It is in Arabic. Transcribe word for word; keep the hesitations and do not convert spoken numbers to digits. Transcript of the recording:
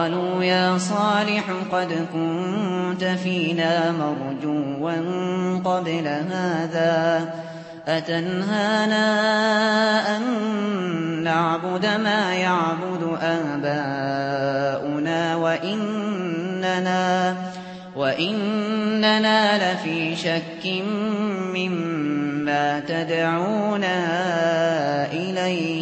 قالوا يا صالح قد كنت فينا مرجوا قبل هذا أتنهانا أن نعبد ما يعبد آباؤنا وإننا, وإننا لفي شك مما تدعونا إليه